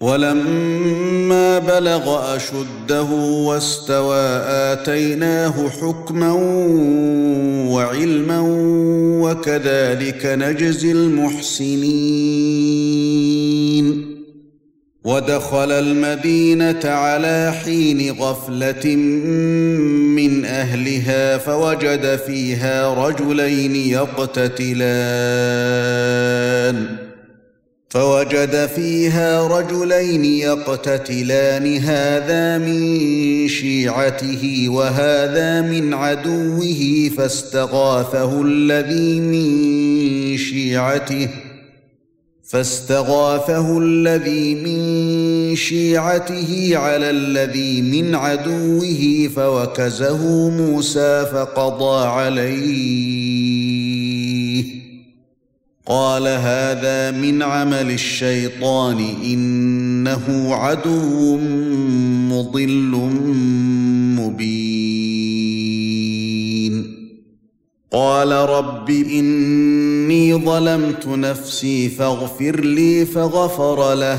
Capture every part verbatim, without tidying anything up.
ولما بلغ أشده واستوى آتيناه حكما وعلما وكذلك نجزي المحسنين ودخل المدينة على حين غفلة من أهلها فوجد فيها رجلين يقتتلان فوجد فيها رجلين يقتتلان هذا من شيعته وهذا من عدوه فاستغاثه الذي من شيعته فاستغاثه الذي من شيعته على الذي من عدوه فوكزه موسى فقضى عليه قال هذا من عمل الشيطان إنه عدو مضل مبين قال رب إني ظلمت نفسي فاغفر لي فغفر له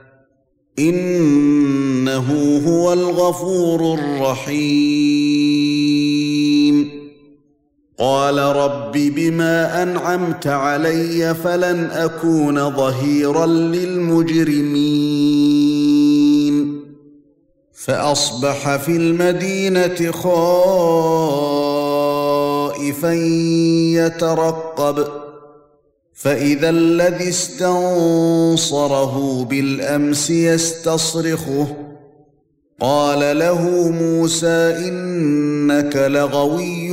إنه هو الغفور الرحيم قال رب بما أنعمت علي فلن أكون ظهيرا للمجرمين فأصبح في المدينة خائفا يترقب فإذا الذي استنصره بالأمس يستصرخه قال له موسى إنك لغوي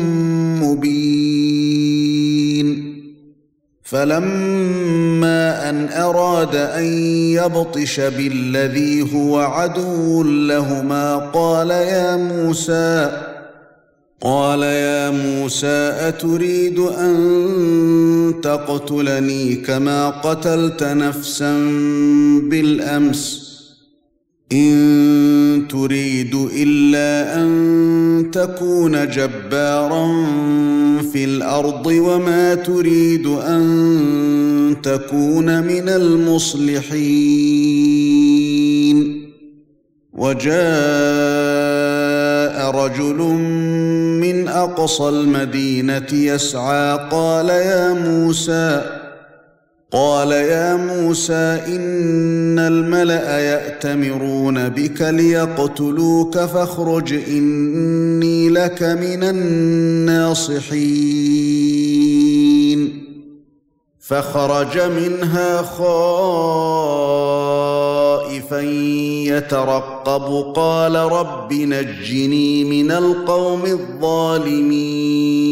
مبين فلما أن أراد أن يبطش بالذي هو عدو لهما قال يا موسى قال يا موسى أتريد أن تقتلني كما قتلت نفسا بالأمس إن تريد إلا أن تكون جبارا في الأرض وما تريد أن تكون من المصلحين وجاء رجل من أقصى المدينة يسعى قال يا موسى قال يا موسى إن الملأ يأتمرون بك ليقتلوك فاخرج إني لك من الناصحين فخرج منها خائفا يترقب قال رب نجني من القوم الظالمين